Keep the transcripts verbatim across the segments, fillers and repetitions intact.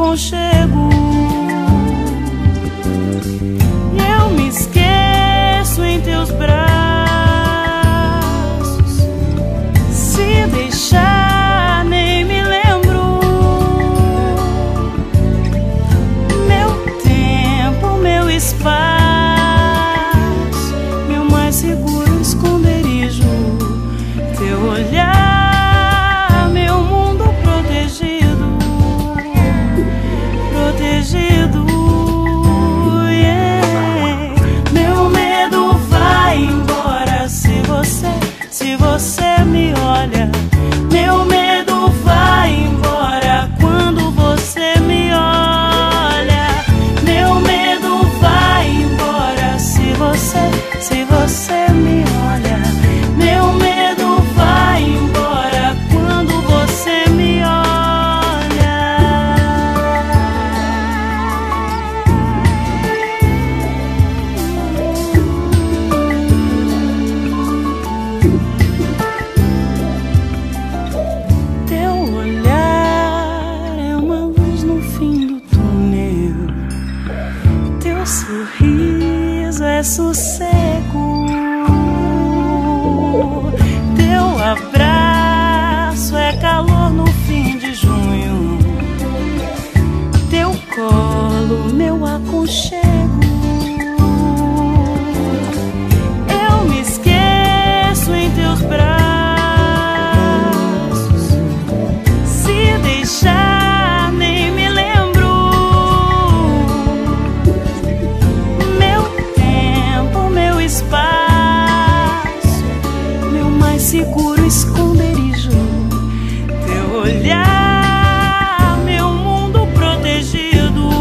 aconchego. E eu me esqueço em teus braços. Se deixar, nem me lembro. Meu tempo, meu espaço, meu mais seguro esconderijo. Teu olhar, meu mundo protegido, protegido, yeah. Meu medo vai embora se você, se você me olha. Meu medo vai embora quando você me olha. Meu medo vai embora se você, se você me olha. Meu medo vai embora quando você me olha. Teu olhar é uma luz no fim do túnel. Teu sorriso é sossego. Teu abraço é calor no fim de junho. Teu colo, meu aconchego. Eu me esqueço em teus braços. Se deixar, nem me lembro. Meu tempo, meu espaço, meu mais seguro esconderijo. Teu olhar, meu mundo protegido,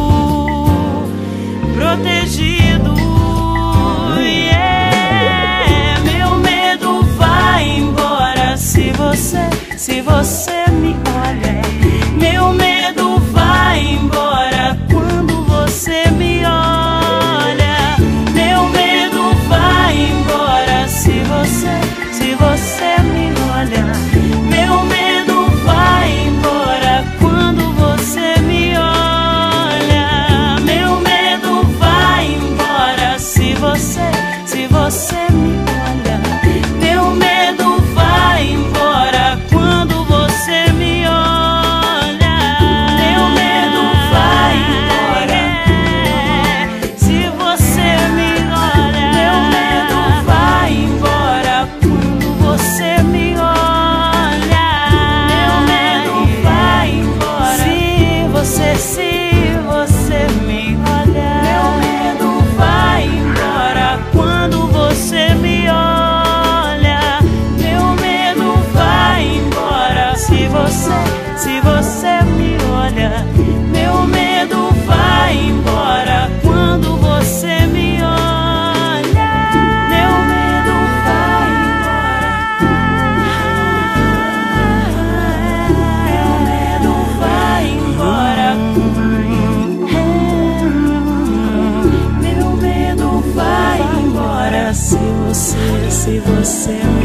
protegido, yeah. Meu medo vai embora se você, se você me olha. Meu medo vai embora quando você me olha. Meu medo vai embora se você, se você me olha. Meu medo vai embora quando você me olha. Meu medo vai embora se você, se você me olha. Meu medo vai embora quando você me olha. Meu medo vai embora se você me olha. Meu medo vai embora quando você me olha. Meu medo vai embora se você, se você me olha. Meu medo vai embora quando você me olha. Meu medo vai embora se você, se você me olha. Meu medo vai embora quando você me olha. Meu medo vai embora. Meu medo vai embora. Meu medo vai embora se você, se você